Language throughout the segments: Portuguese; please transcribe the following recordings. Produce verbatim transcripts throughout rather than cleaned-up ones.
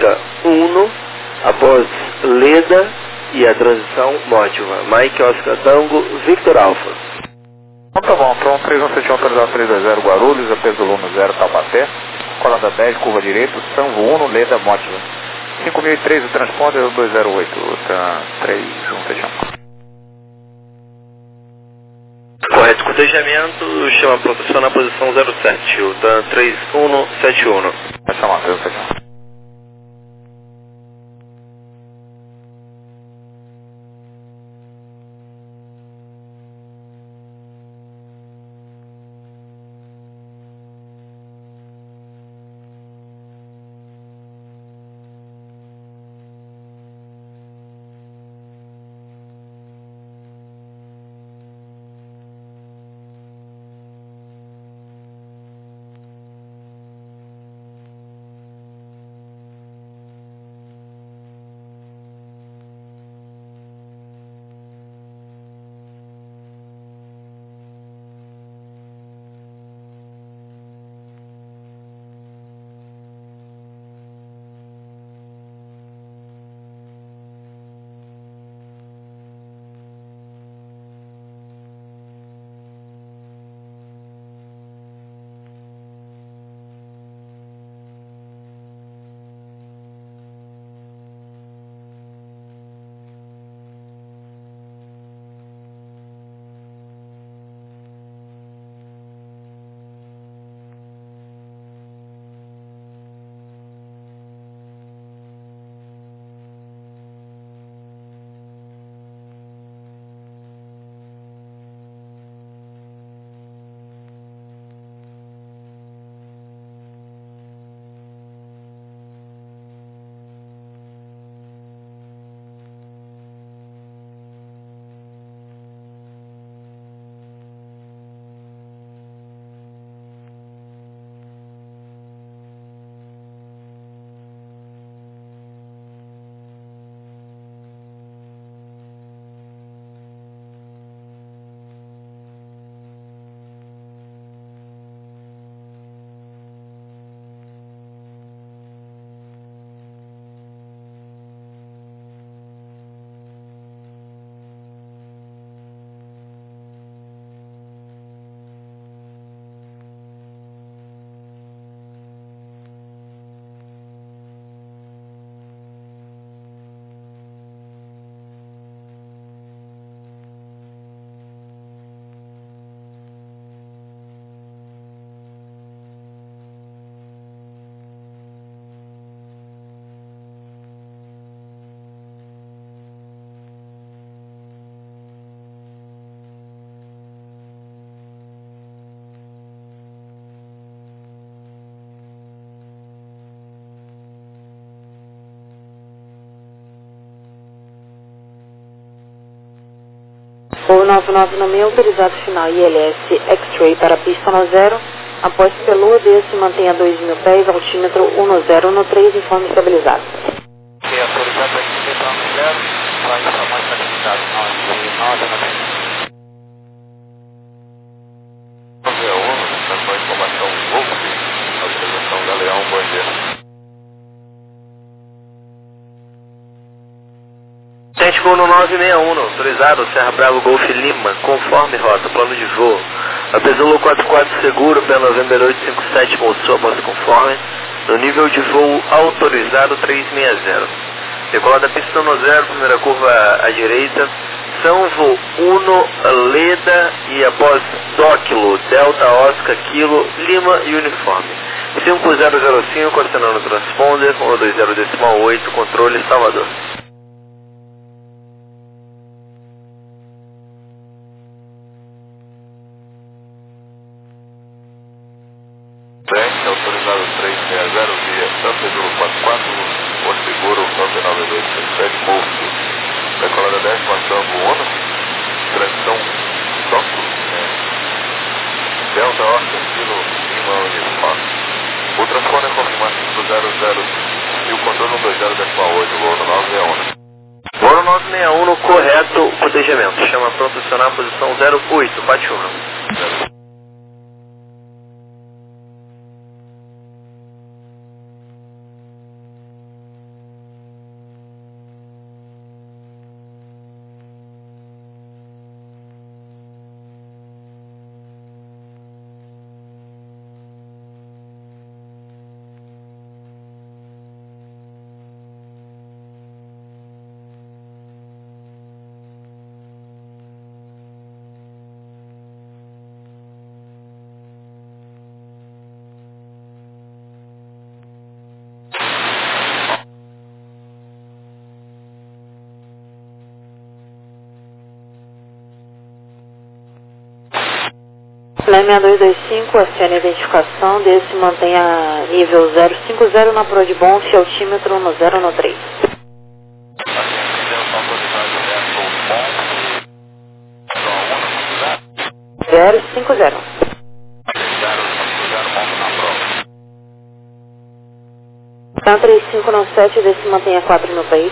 Oscar um, após Leda e a transição Mótiva. Mike Oscar Tango, Victor Alpha. Então tá bom, então três um sete um autorizado três dois zero Guarulhos, apeso Luno zero Taubaté, colada dez, curva direito, Sanvo um, Leda Mótiva. cinco mil e três o transponder dois zero oito, tá três um sete um. Correto, cotejamento, chama proteção na posição zero sete, o T A N três um sete um. Vai chamar três um sete um. Voo nove nove no meu, autorizado final I L S X-Ray para pista no zero, após pelo desse mantenha dois mil pés, altímetro um zero um três, informe estabilizado. Ok, autorizado para pista no zero, para informar estabilizado, nove nove no meu. nove um, central informação Wolf, autorização Galeão, bom dia. Sete voo no nove seis um, autorizado, Serra Bravo Golf Lima, conforme rota, plano de voo. Apesolo quatro quatro seguro, P November oito cinco sete, moçou após conforme, no nível de voo autorizado três seis zero. Decolada pista no zero, primeira curva à direita, Sanvo um, Leda e após Dóquilo, Delta Oscar Kilo, Lima e uniforme. cinco zero zero cinco, acionando o transponder, um dois zero decimal oito, controle Salvador. Bem, autorizado três seis zero, via Santa Júlio quatro quatro, o seguro nove nove dois cinco sete, Golfo. Decolada dez, Sanvo um, transição Dóquilo, Delta Oscar Kilo, Lima uniforme. O transponder é confirmado cinco zero zero e o controle um dois zero decimal oito, voo no nove seis um. Voo no nove seis um, correto, cotejamento. Chama pronto acionar posição zero oito, bate um. Leme seis dois dois cinco, F N identificação, desse mantenha nível zero cinco zero na Prodbonf, altímetro no zero no três. zero cinco zero. Então três cinco nove sete, desse mantenha quatro mil país.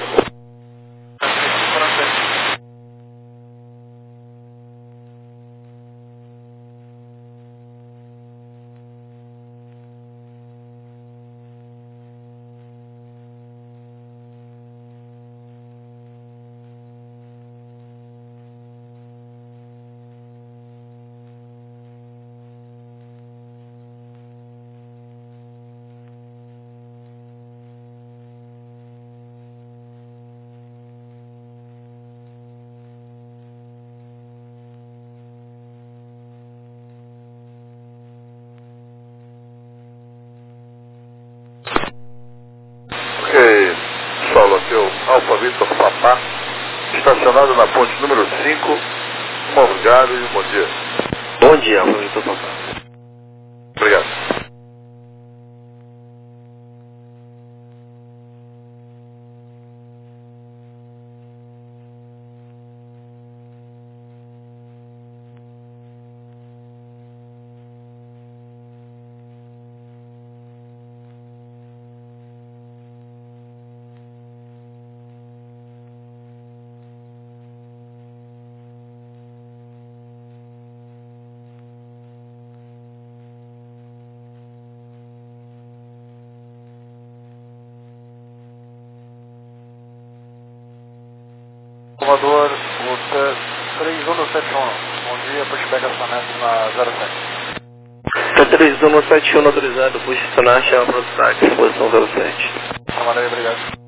Ok, solo aqui o Alfa Vitor Papá, estacionado na ponte número cinco, Morgado e bom dia. Bom dia, Alfa Vitor Papá. Obrigado. Salvador, Hotel três um sete um, bom dia, pushback acionamento na zero sete. T três um sete um autorizado, push estacionar, chama para o destaque, posição zero sete. Camarada, obrigado.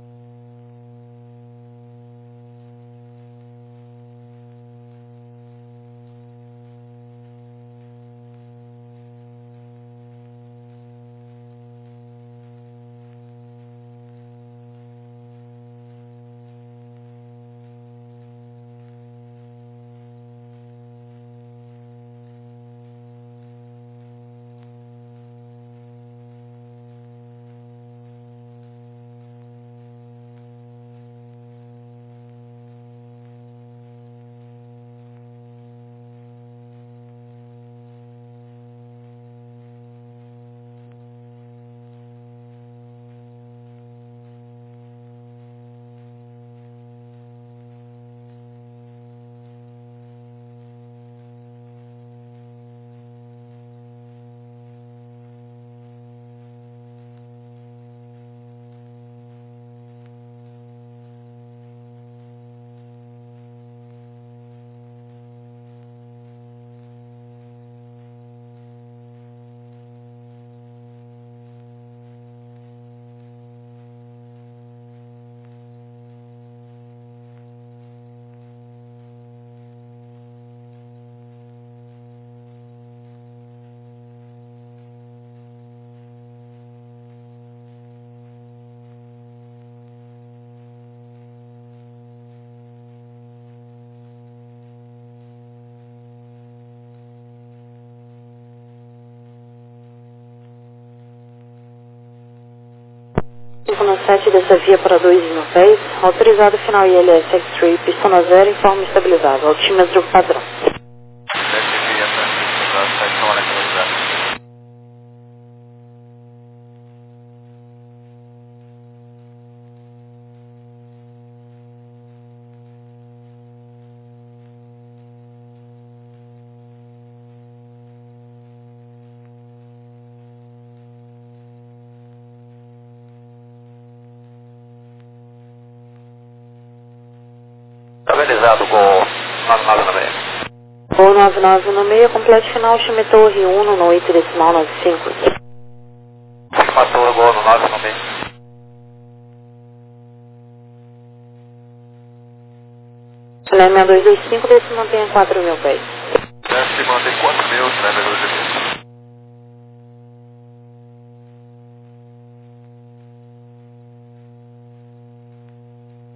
cinco nove sete dessa via para dois mil pés, autorizado final I L S X-Ray, pista na zero em forma estabilizável, altímetro padrão. Estabilizado com nove nove no meio. Voo nove nove no meio, completo final, chame Torre um no oito decimal nove cinco. Matou, gol no nove no meio. Leme seis dois dois cinco, desse mantenha quatro mil pés. Desce mantém quatro mil, né, meu Deus.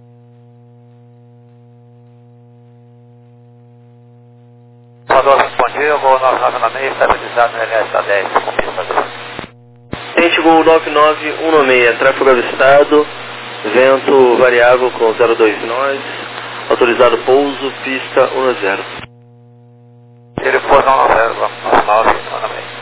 Salvador, responde. dia, voo nove nove nove seis, estabilizado no L S A dez, com pista dois. Tente Gol nove nove um seis, tráfego avistado, vento variável com zero dois nós, autorizado pouso, pista um zero. Ele foi nove zero, nove nove um seis.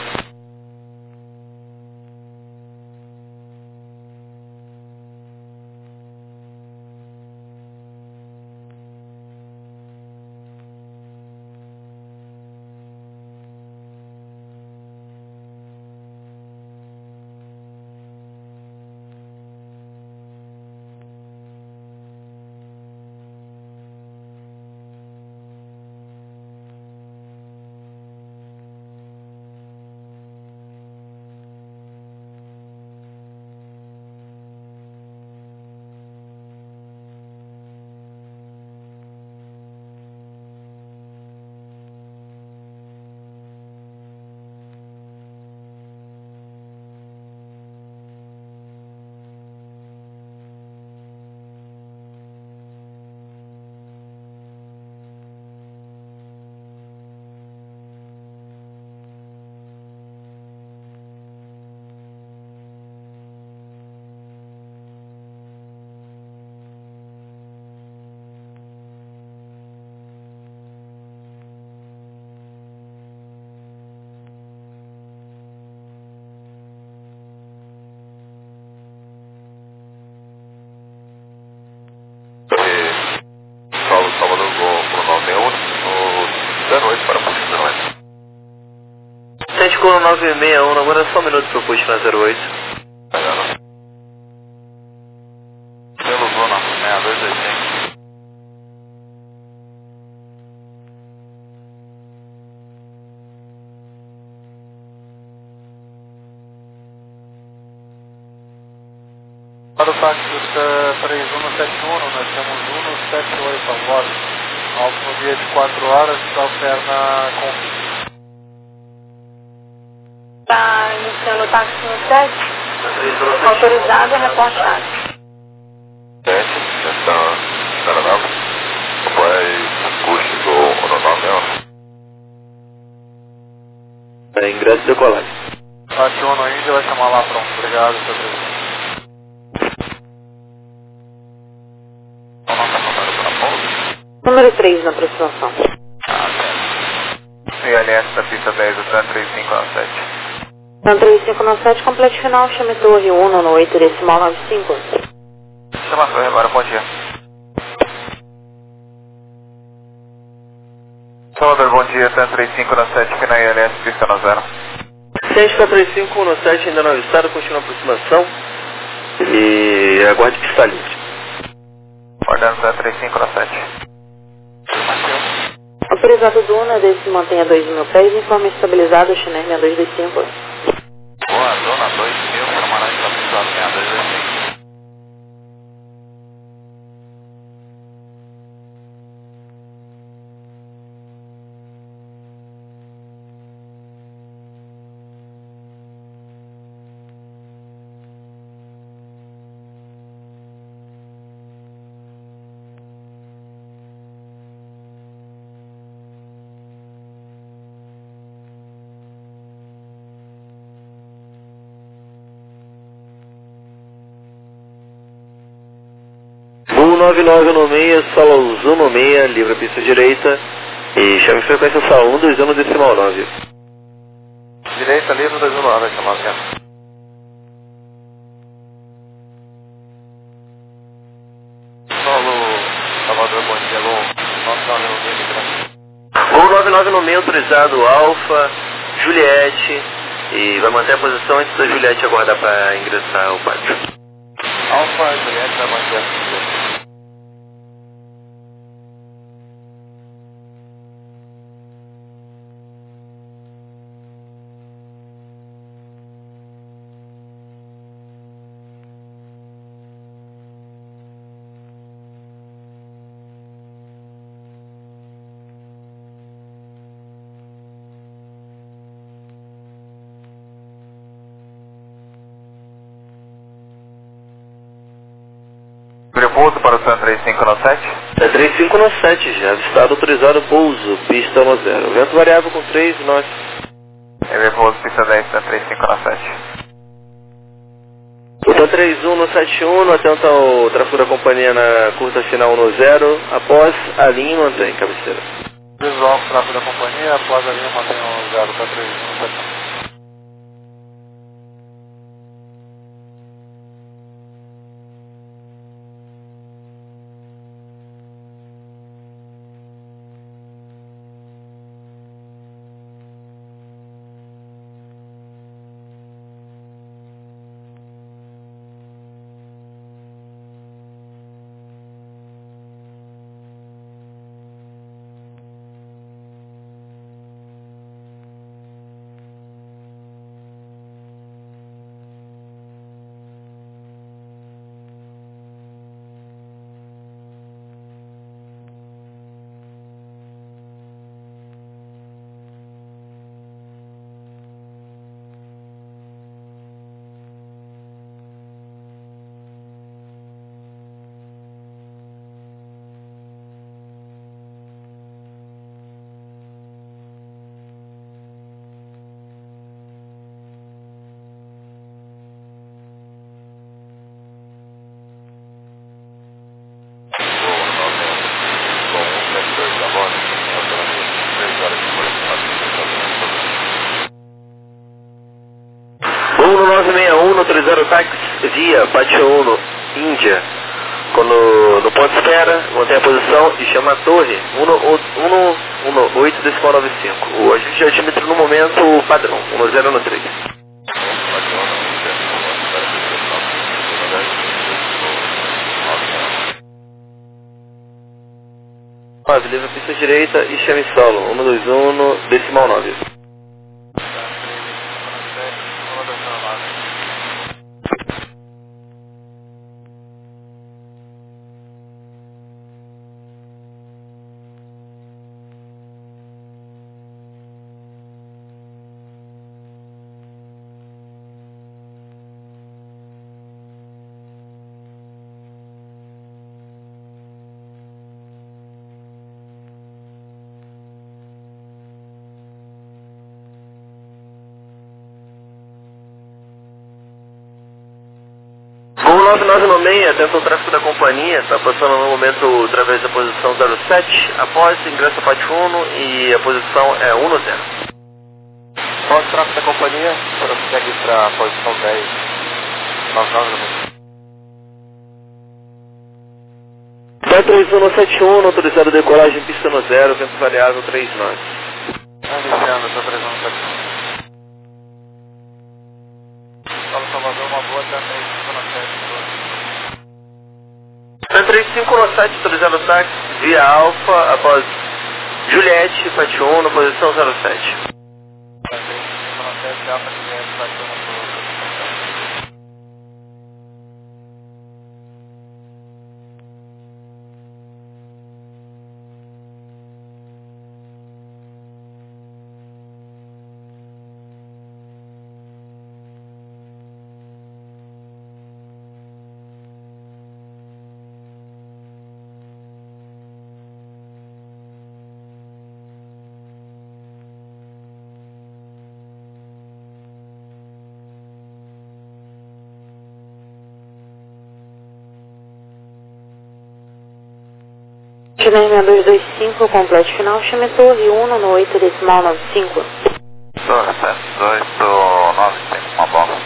Salvador Gol pro nove um, no zero oito para Puxo zero oito. Tente Gol nove seis um, agora é só um minuto para o push na zero oito. Pelo zona seis dois dois cinco. Para o táxi três um sete um, nós temos um sete oito a bordo. Autonomia de quatro horas, alterna com... Está iniciando o táxi no sete, autorizado e reportado. sete, então, Caraná, vai Puxo do nove um. É, ingresso e decolagem. Bate um no Índia, vai chamar lá pronto. Obrigado, seu presidente. Número três na aproximação. C L S da pista dez, o T três cinco nove sete. Na três cinco nove sete, complete final, chame torre um no oito decimal nove cinco. Chama a torre agora, bom dia. Salvador, bom dia, T três cinco nove sete, aqui na I L S, pista no zero. Tente três cinco um sete, ainda não avistado, continua a aproximação e aguarde pista livre. Guardando T três cinco nove sete. Autorizado Duna, desse mantém a dois mil pés, informe estabilizado, Chiner seis dois dois cinco. Boa, zona dois mil, camarada estabilizado seis dois dois cinco. nove nove um seis, solo um seis, livre a pista direita e chame frequência só um, dois um decimal nove. Direita, livre, dois um nove, vai chamar assim. Solo, Salvador, bom dia, Gol nove nove um seis. Gol nove nove um seis, autorizado Alfa, Juliette, e vai manter a posição antes da Juliette aguardar para ingressar ao pátio. Alfa, Juliette, vai manter a posição. pouso para o Sun três cinco nove sete. É três cinco nove sete já, avistado autorizado pouso, pista no zero. Vento variável com três nós. Ele pouso pista dez, Sun três cinco nove sete. Então três um no sete um, atenta ao tráfego da companhia na curta final no zero, após a linha mantém, cabeceira. Visual, tráfego da companhia, após a linha mantém no zero, tá três um no sete um. nove seis um, autorizado táxi via Pátio um, Índia. Quando no ponto espera, mantém a posição e chama a torre um um oito decimal nove cinco. O ajuste de altímetro no momento padrão, um zero no três. nove, livre pista direita e chame solo, um dois um decimal nove. nove nove no seis, atenta ao tráfego da companhia, está passando no momento através da posição zero sete, após ingressa Pátio um e a posição é um no zero. Após o tráfego da companhia, prossegue para a posição dez, nove nove no seis. Vai três um no sete um, autorizado decolagem pista no zero, vento variável três nove. Iniciando, estou três um no sete um. Paulo Salvador, uma boa também, cinco no sete. três cinco nove sete, autorizado táxi via Alfa, após Juliette, Pátio um, na posição zero sete. três cinco nove sete, Alfa, Juliette, Pátio um, na posição zero sete. Chile seis dois dois cinco, completo final, chame torre um no oito decimal nove cinco. Torre sete oito nove cinco, uma bola.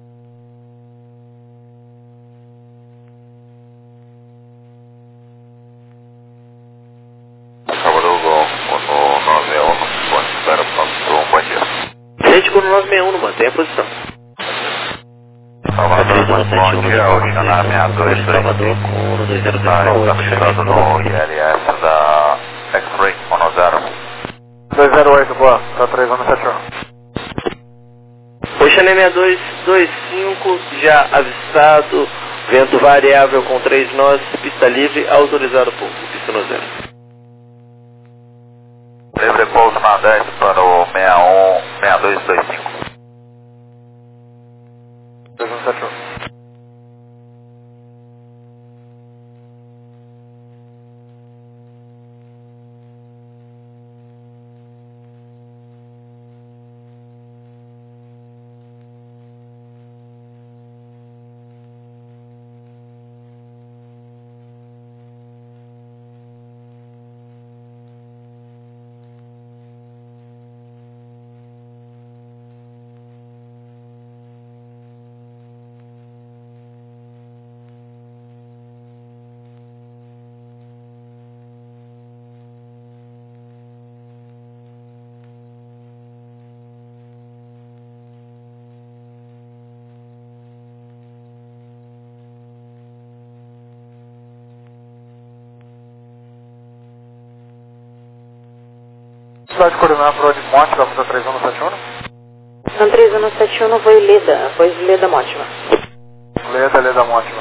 Salvador Gol, no nove seis um, ponto espera para o bom dia. Gente, quando nove seis um, mantém a posição. Salvador, bom dia, originar seis dois dois cinco. Está chegando no I L S da X-Ray, um zero. dois zero oito, boa, está três um no sete um. Oxané seis dois dois cinco, já avistado, vento variável com três nós, pista livre, autorizado pouso, pista no zero. Livre pouso na dez para o seis um, seis dois dois cinco. três um sete um. Cidade coordenada para o de Monte, vamos a três um sete um. São três um sete um, foi Leda, após Leda Mótima. Leda, Leda Mótima.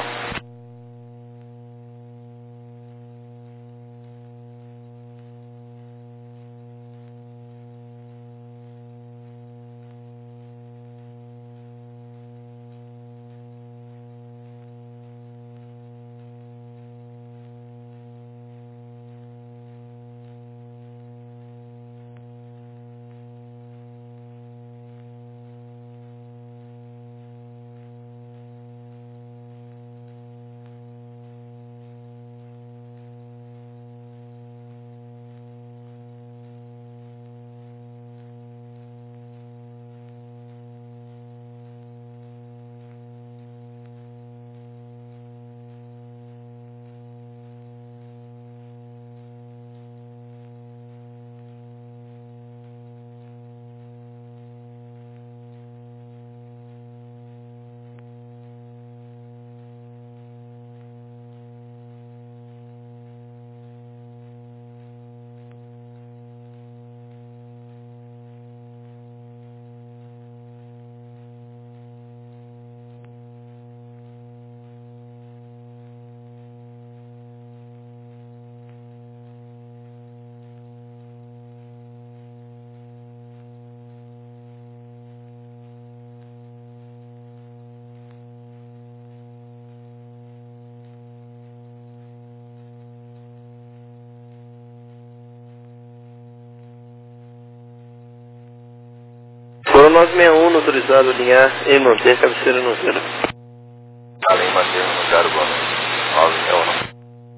Foro nove seis um, autorizado a alinhar e manter cabeceira no zero. Além manter no zero, boa noite. nove seis um.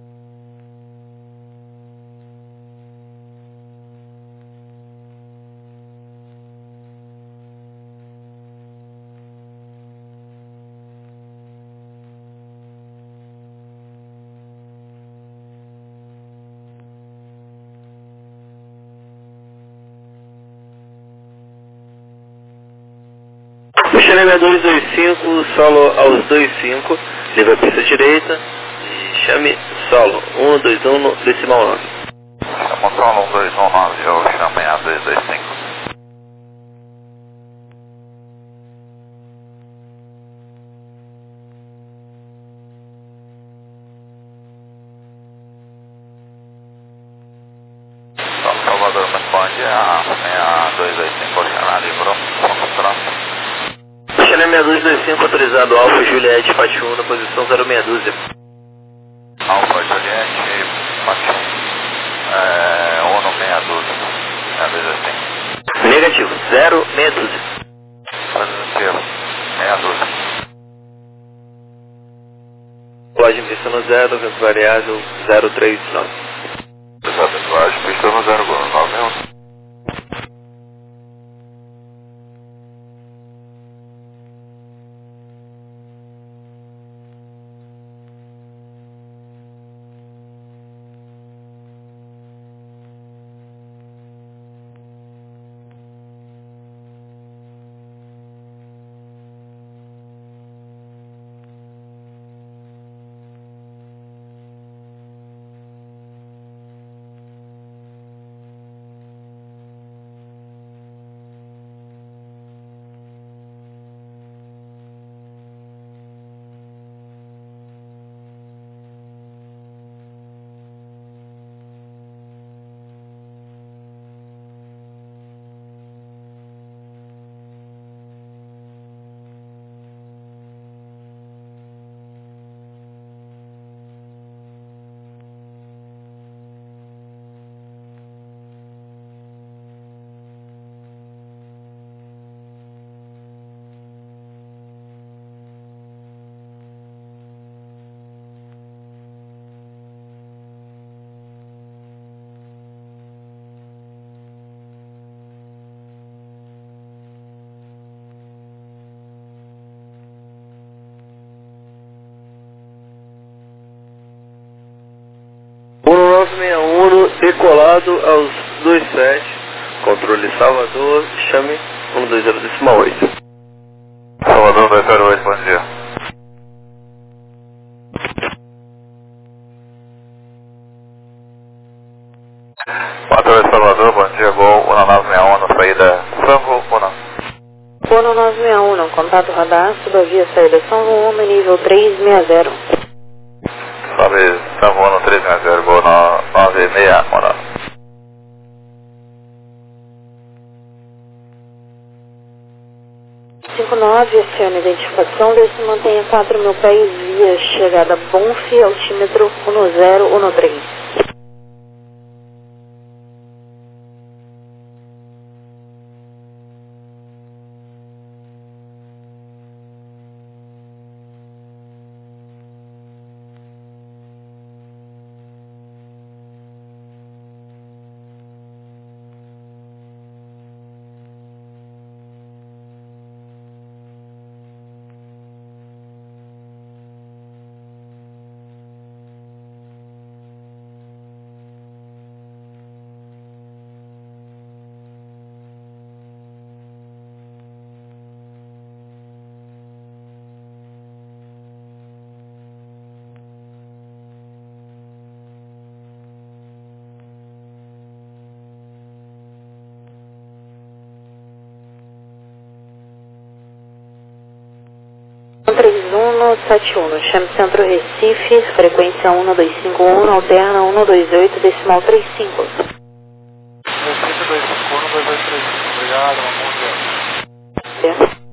Chame dois dois cinco, solo aos dois cinco, livre a pista direita e chame solo um dois um, decimal nove. Chama solo um dois um nove, eu chamei a dois dois cinco. São Salvador responde a seis dois dois cinco, Oceana Libro, ponto próximo. Chame dois dois cinco, autorizado Alfa Juliette Fatium na posição zero seis dúzia. Alfa Juliette Fatium, é, um seis dúzia, é dois dois cinco. Negativo, zero seis dúzia. Positivo, seis dúzia. Colagem pista no zero, vento variável zero três nove. Colagem pista no zero, nove um. nove seis um, decolado aos dois sete, controle Salvador, chame um dois zero decimal oito. Salvador um dois zero oito, bom dia. quatro Salvador, bom dia, gol saída Frango ou não? Fono nove seis um, contato radar, suba via saída São Volume, nível trezentos e sessenta. Sobe São Volume trezentos e sessenta, voo nove seis um. cinco nove, acione identificação, desce mantenha quatro mil pés via chegada Bonfi, altímetro um zero um três. três um sete um, chame Centro Recife, frequência um dois cinco um, alterna um dois oito, decimal trinta e cinco. Recife dois cinco um, dois dois três cinco, obrigado, uma bom dia.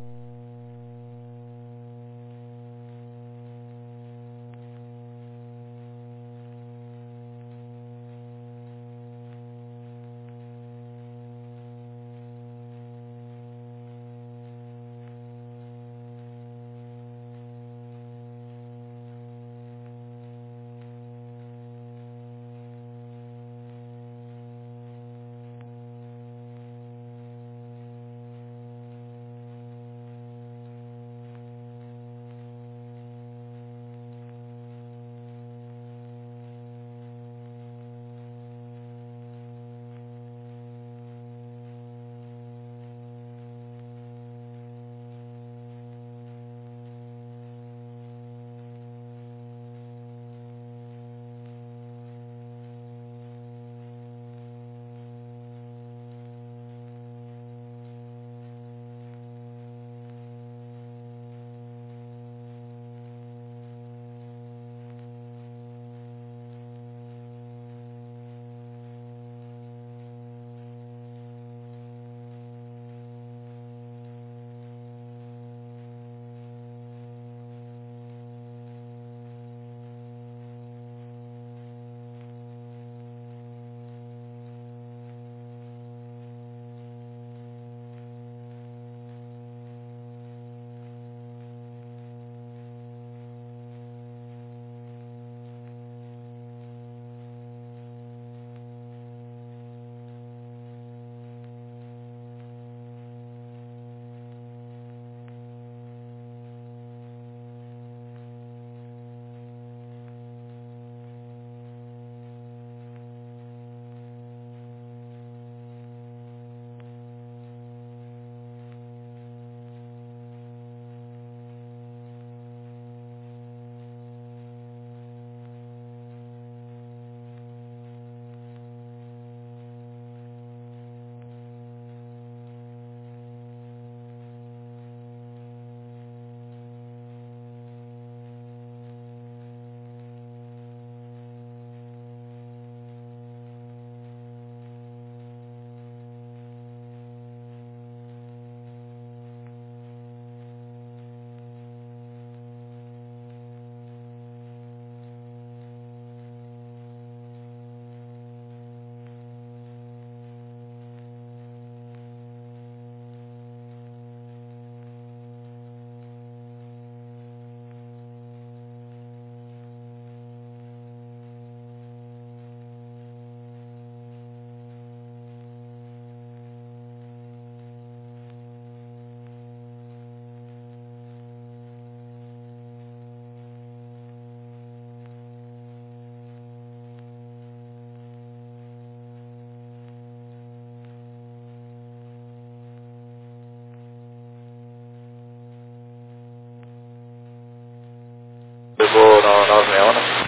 Chegou na nove seis um.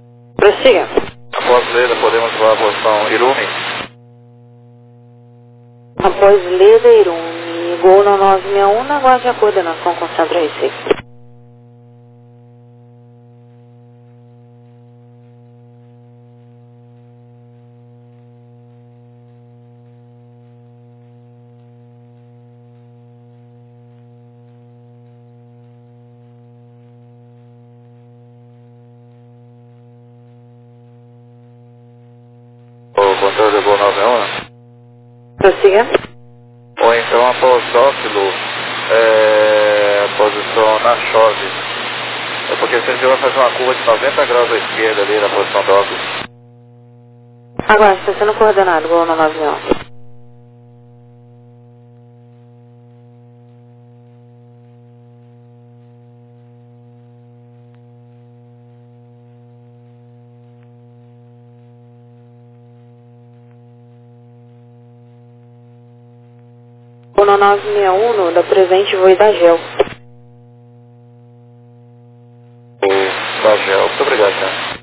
Prossiga. Após leda, podemos voar a posição Irumi. Após Lederune, Gol no nove seis um, aguarde a coordenação com o Centro Recife. O controle do Gol nove seis um? Prossiga. Ou então após Ósilo, é, posição na chove. É porque você vai fazer uma curva de noventa graus à esquerda ali na posição do Ósilo. Aguarde, está sendo coordenado, Gol no nove seis um. Gol no nove seis um, da presente voo da Gel. Da Gel, muito obrigado, senhor.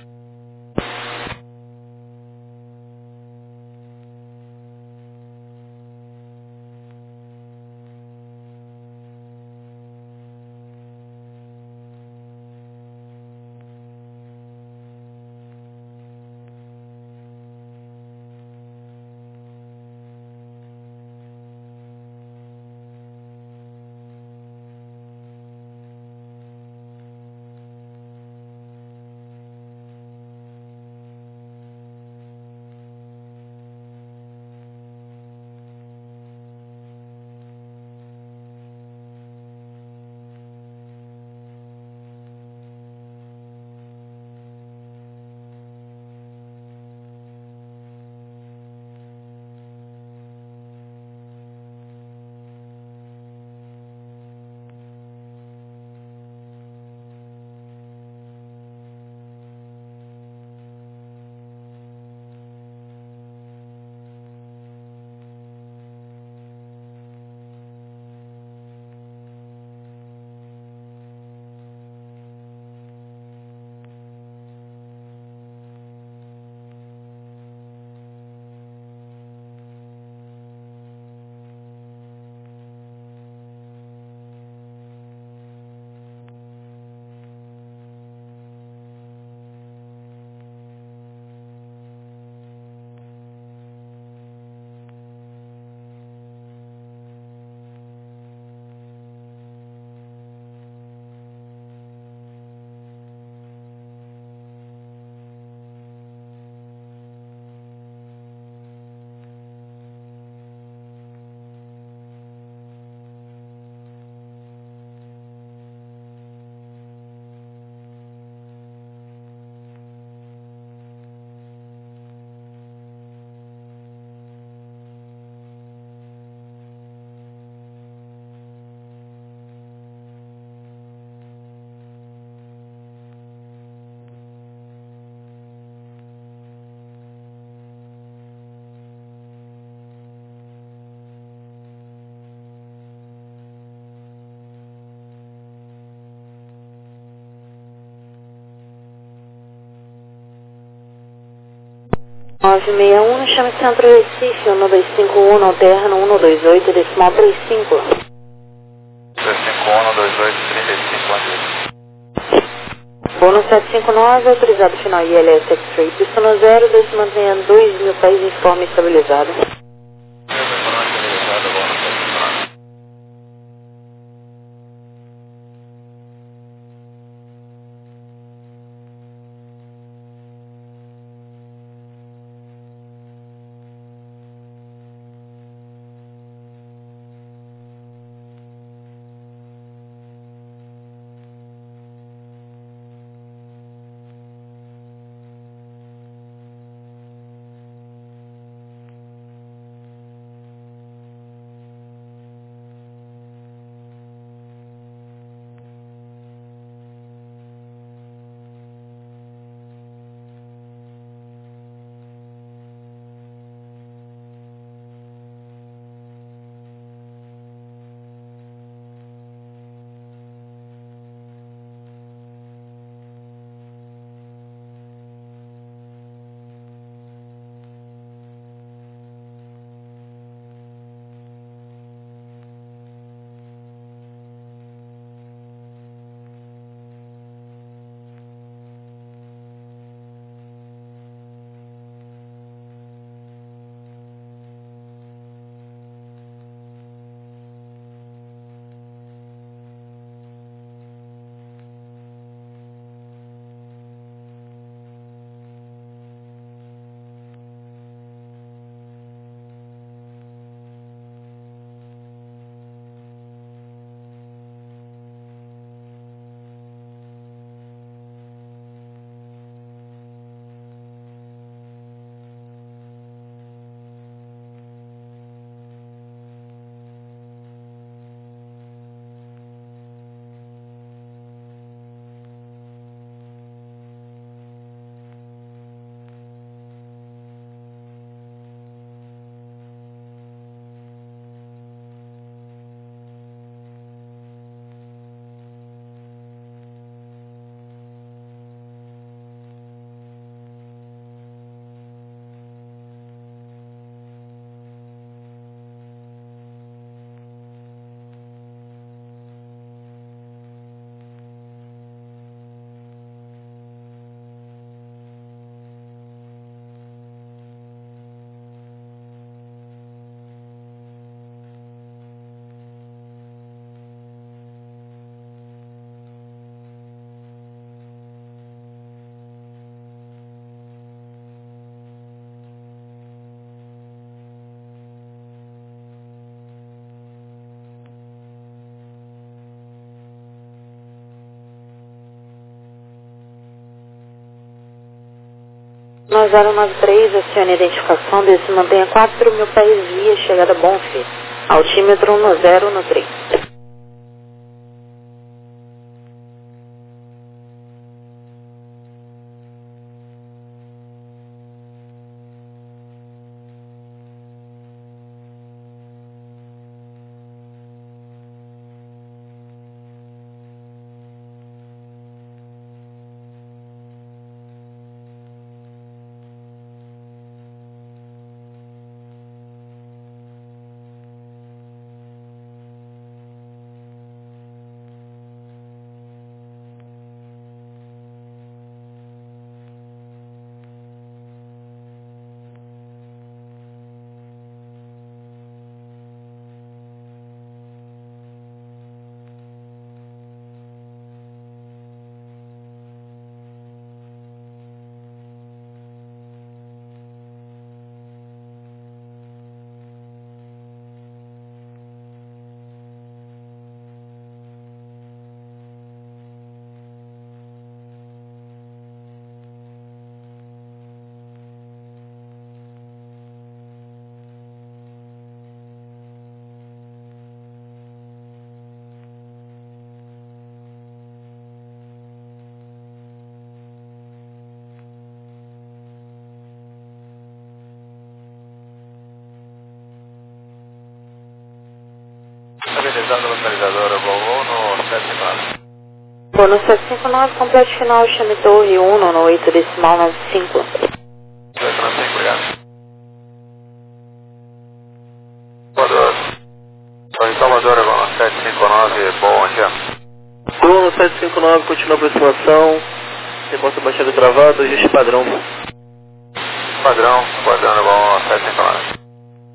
nove seis um, chame Centro Recife, um dois cinco um, alterno um dois oito, decimal trinta e cinco. três cinco um, dois oito, trinta e cinco, Bônus sete cinco nove, autorizado final I L S X-Ray, pista no zero, desce mantenha dois mil pés em forma estabilizada. nove zero nove três, acione a identificação desse, mantenha quatro mil pés via chegada Bonfim, altímetro um zero um três. Habilitando a localizadora Volvo no sete cinco nove. Vou no sete cinco nove, completo final, chame torre um no oito decimal nove cinco. oito nove cinco, obrigado. Salvador. Estou em Salvador, agora no sete cinco nove, bom dia. Gol no sete cinco nove, continua a aproximação. Reporta baixada travada, ajuste padrão. Padrão, guardando bom no sete cinco nove.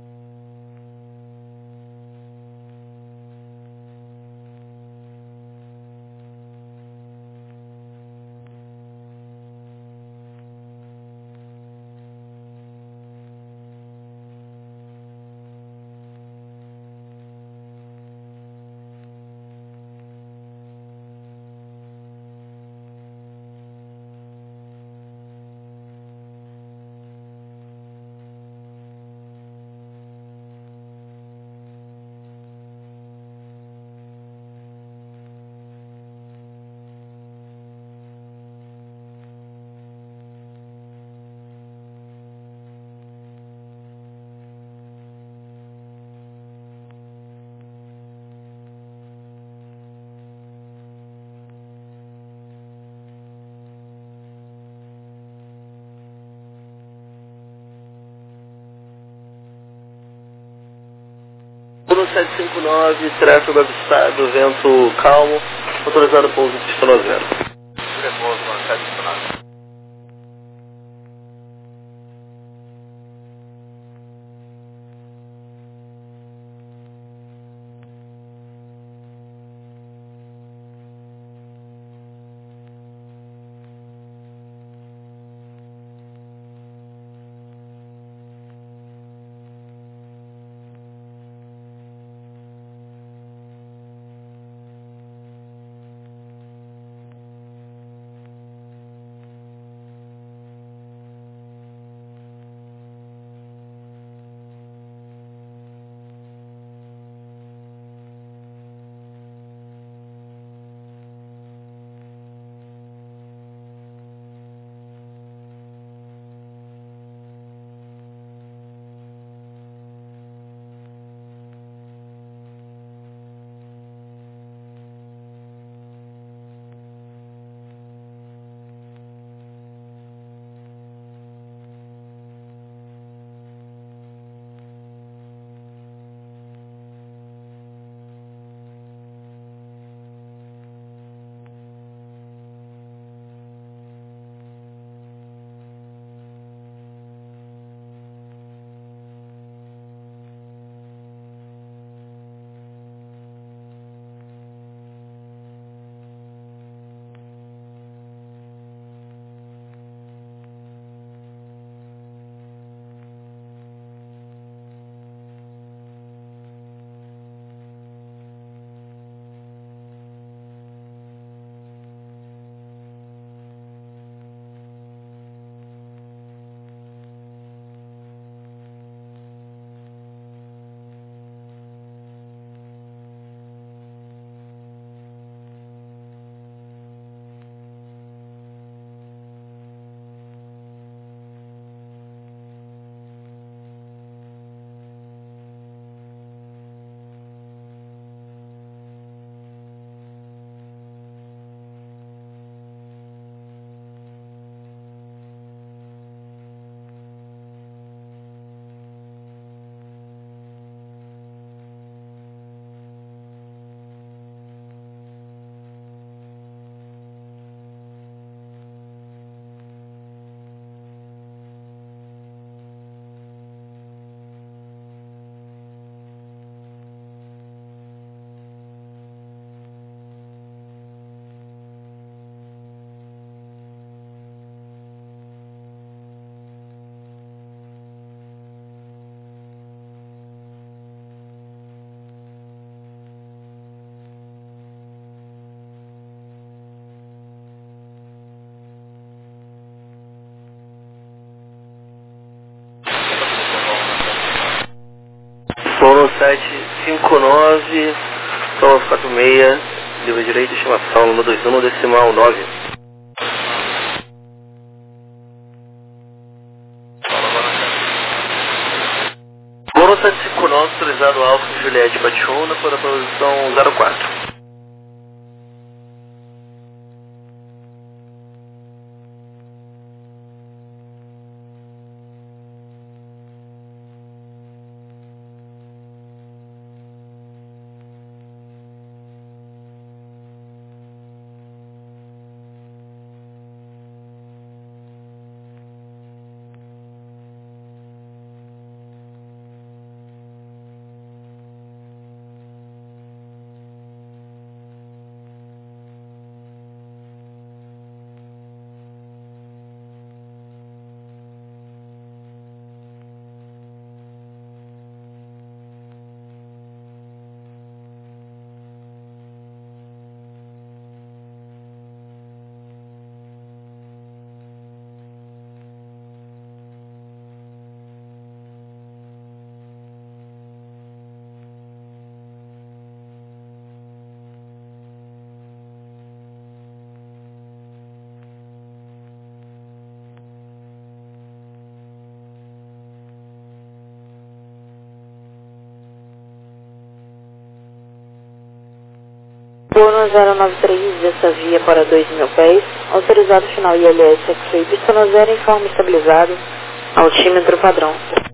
No sete cinco nove, tráfego avistado, vento calmo, autorizado pouso pista zero. Repouso no sete cinco nove. Paulo sete cinco nove, Paulo quatro seis, livre direito, estimação, número dois um, decimal nove. Paulo sete cinco nove, autorizado Alfa Juliette Batiuna para a posição zero quatro. Turno zero nove três, dessa via para dois mil pés, autorizado final I L S X-Ray, pista zero em forma estabilizado, altímetro padrão.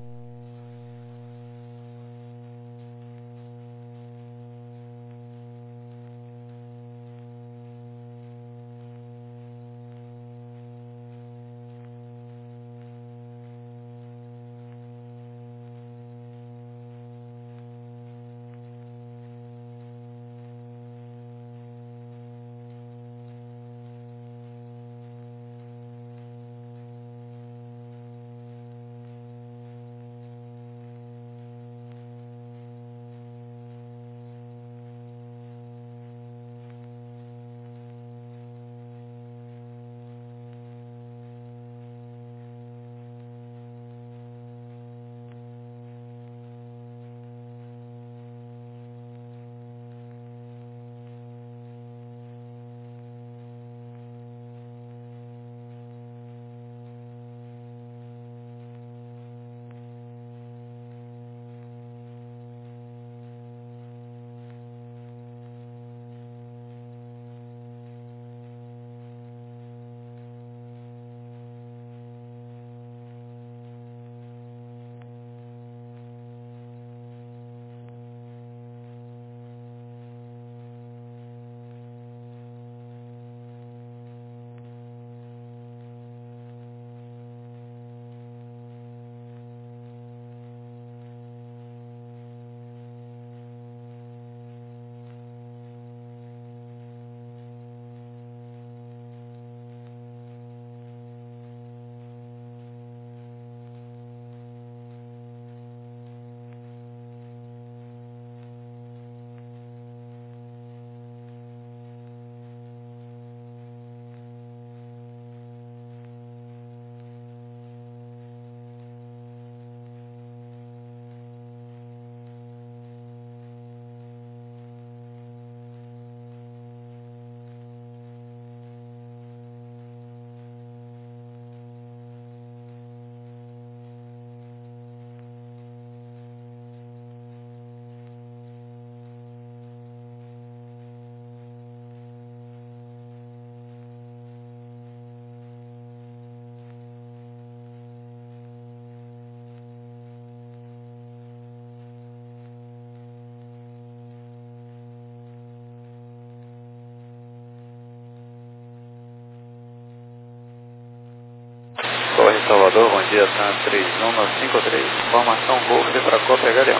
Torre Salvador, bom dia, Tan três um nove cinco três, informação Golf para Copa Galeão.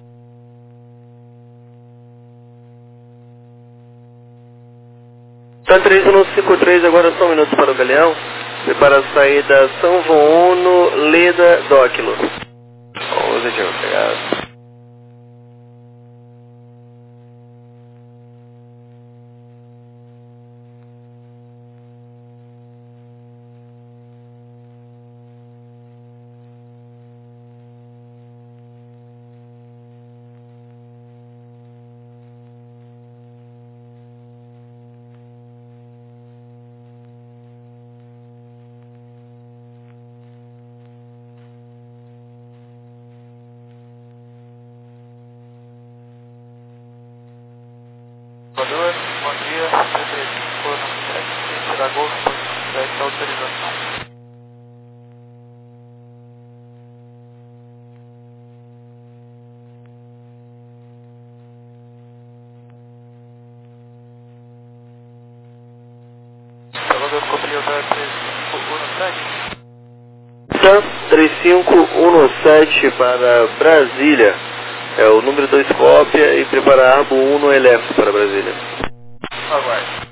Tan três um nove cinco três, agora só um minuto para o Galeão, prepara a saída São Vono, Leda, Dóquilo. Positivo, obrigado. Salvador, bom dia, três três cinco nove sete, será Golf, sete, autorização. Salvador, copia da três cinco um sete. três cinco um sete para Brasília. É o número dois cópia e preparar Arbo um no Elef para Brasília. Aguarde.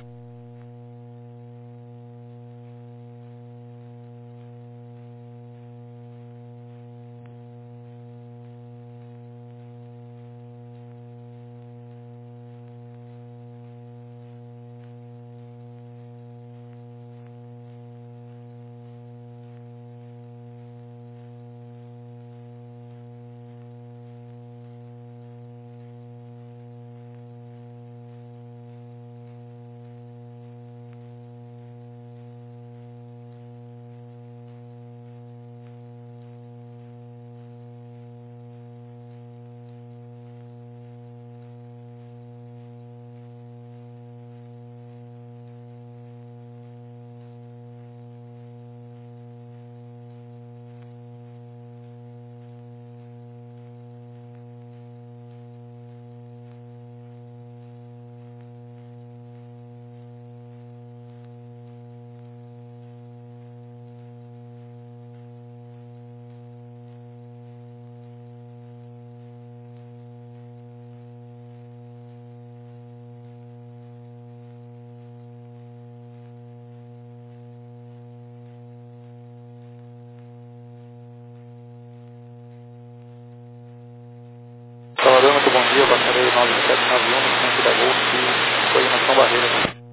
Salvador, muito bom dia, passarei nove sete nove um no centro da Golf e coordenação Barreira.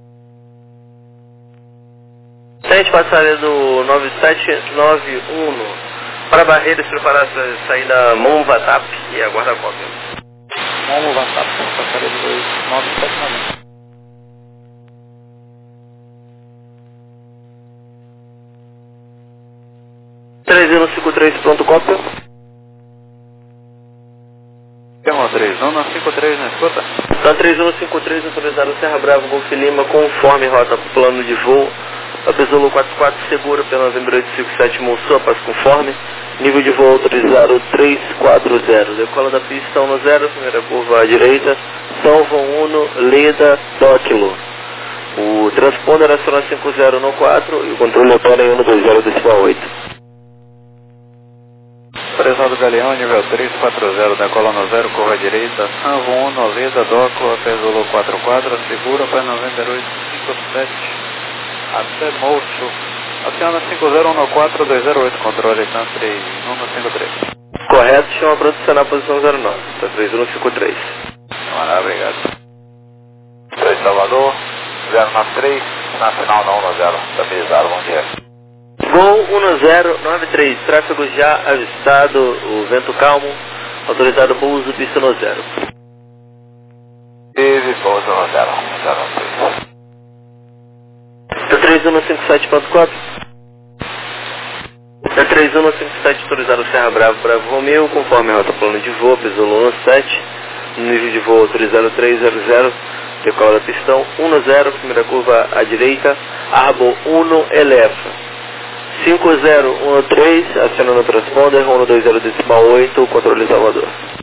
Sente passaredo nove sete nove um para Barreiras, preparar a saída Monvatap e aguarda a cópia. Monvatap, passaredo nove sete nove um. três um cinco três, pronto, cópia. três um cinco três, na escuta? Tá três um cinco três, autorizado Serra Bravo, Golf Lima, conforme rota plano de voo. Apesolo quatro quatro, seguro pela Novembro oito cinco sete, Monçua, passo conforme. Nível de voo autorizado três quatro zero. Decola da pista um no zero, primeira curva à direita. São João um, Leda, Dóquilo. O transponder aciona cinco zero no quatro e o controle opera em um dois zero decimal oito. Prezado Galeão, nível três quatro zero, decola no zero, curva direita, Sanvo um, Noleda, Doco, Apesolo quatro quatro, segura para Novembro oito cinco sete, até Mocho, aciona cinco zero um quatro dois zero oito, controle, tá três um cinco três. Correto, chama para adicionar a posição zero nove, tá três um cinco três. Maravilha, obrigado. três Salvador, zero nove três, nacional não no zero, estabilizado, bom dia. Voo um zero nove três, tráfego já avistado, o vento calmo, autorizado pouso, pista no zero. Teve pouso no zero, zero três. três um cinco sete ponto quatro. três um cinco sete, autorizado Serra Bravo, Bravo Romeu, conforme a rota plano de voo, Apesolo sete, nível de voo autorizado três zero zero, decola pistão um zero, primeira curva à direita, Arbo um, Elefa. cinco zero um três, acionando o transponder, um dois zero decimal oito, controle Salvador.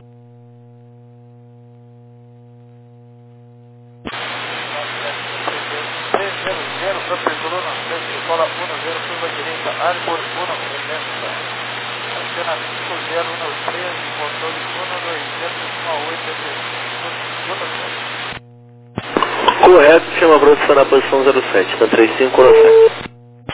três zero zero, Apesolo na frente, decola um zero, curva direita, Arbor um, Elefa. Aciona cinco zero um três, controle um dois zero decimal oito, Correto, chama a produção na posição zero sete, tá três cinco um sete.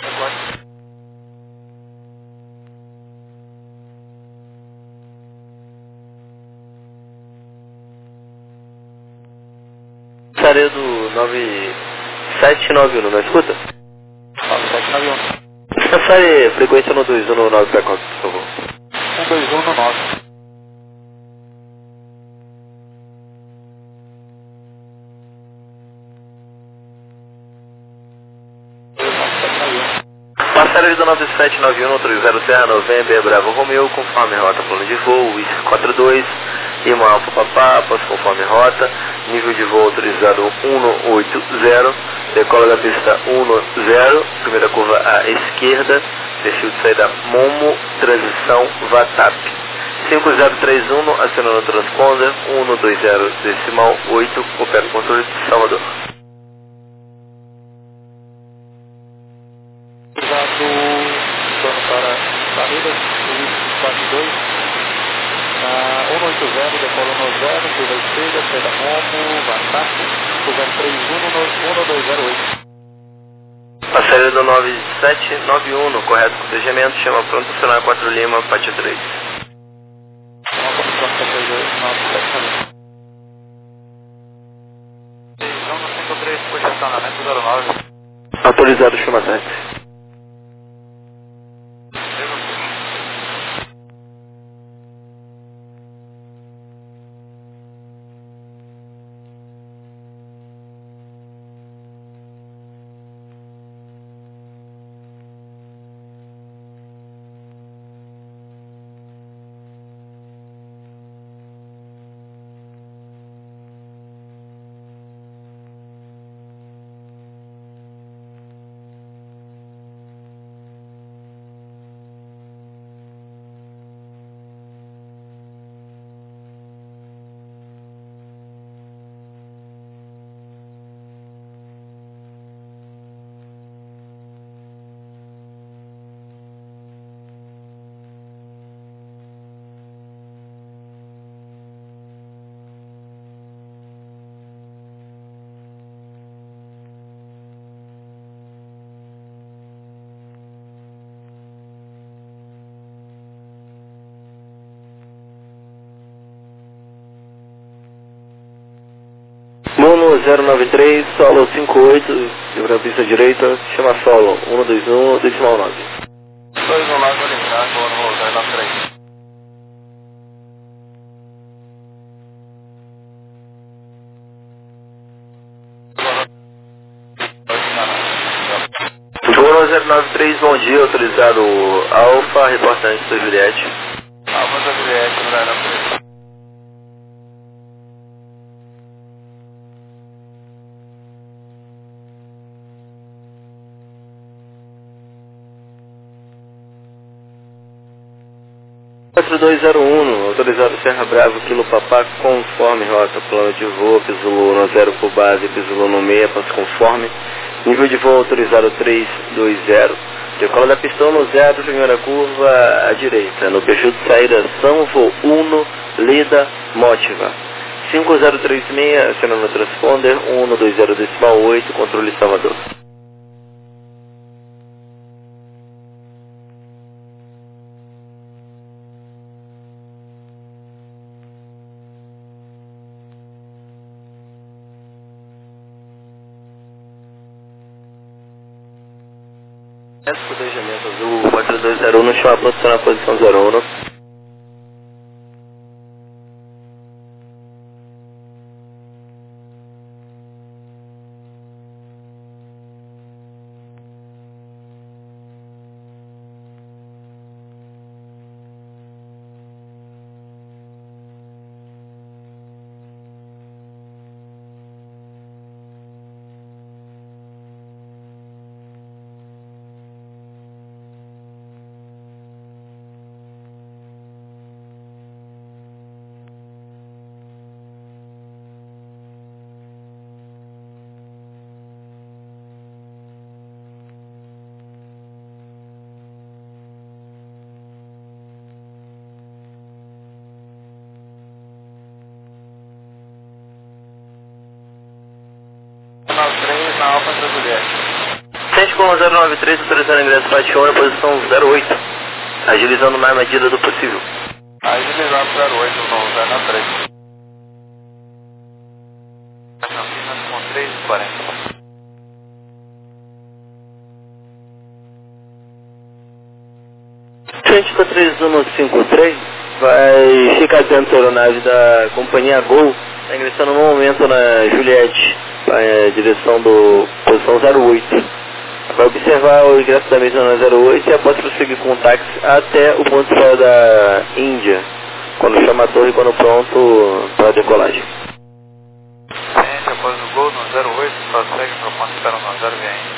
Passaredo nove sete nove um, não escuta? nove sete nove um. Passare frequência no dois um no nove para cópia, por favor. um dois um no nove. Passaredo nove sete nove um, autorizado Serra Novembro, Bravo Romeu, conforme rota plano de voo, I C quatro dois, Lima Alfa Papá, passo conforme rota, nível de voo autorizado um oito zero, decola da pista um zero, primeira curva à esquerda, perfil de saída Momo, transição Vatap. cinco zero três um, acionando o transponder, um dois zero decimal oito, opera o controle de Salvador. Exato, plano para saída, quatro dois, um oito zero, decola no zero, curva esquerda, saída Momo, Vatap, cinco zero três um, um dois zero oito. A saída do nove sete nove um, correto protegimento, chama pronto acionar quatro Lima, Pátio três. Autorizado, chama táxi. Mono zero nove três, solo cinco oito, segura a pista direita, chama solo um dois um, decimal nove. dois um nove, orientar, Mono zero nove três. Mono zero nove três, bom dia, autorizado Alfa, reportante da Juliette. Alfa da Juliette, zero nove três. quatro dois zero um, autorizado Serra Bravo, Kilo Papá, conforme rota, plano de voo, Pisulo no zero por base, Pisulo no meia, passo conforme, nível de voo autorizado três dois zero, decola da pista no zero, primeira curva à direita, no perfil de saída São Voo um, Leda, Motiva, cinco zero três seis, acionando o transponder, um dois zero decimal oito, controle Salvador. Codejamento azul quatro dois zero um, chama a produção na posição zero um. Na Alfa da Juliette. sete com zero nove três, autorizando ingresso Flight um na posição zero oito, agilizando na medida do possível. Agilizando zero oito, no zero nove três. Com três e quarenta. Frente da três um cinco três, vai ficar dentro da aeronave da companhia Gol, está ingressando no momento na Juliette, a direção do posição zero oito. Vai observar o ingresso da mesa na zero oito e após prosseguir com o táxi até o ponto de saída da Índia, quando chama a torre, quando pronto para a decolagem. espero nós, zero V M.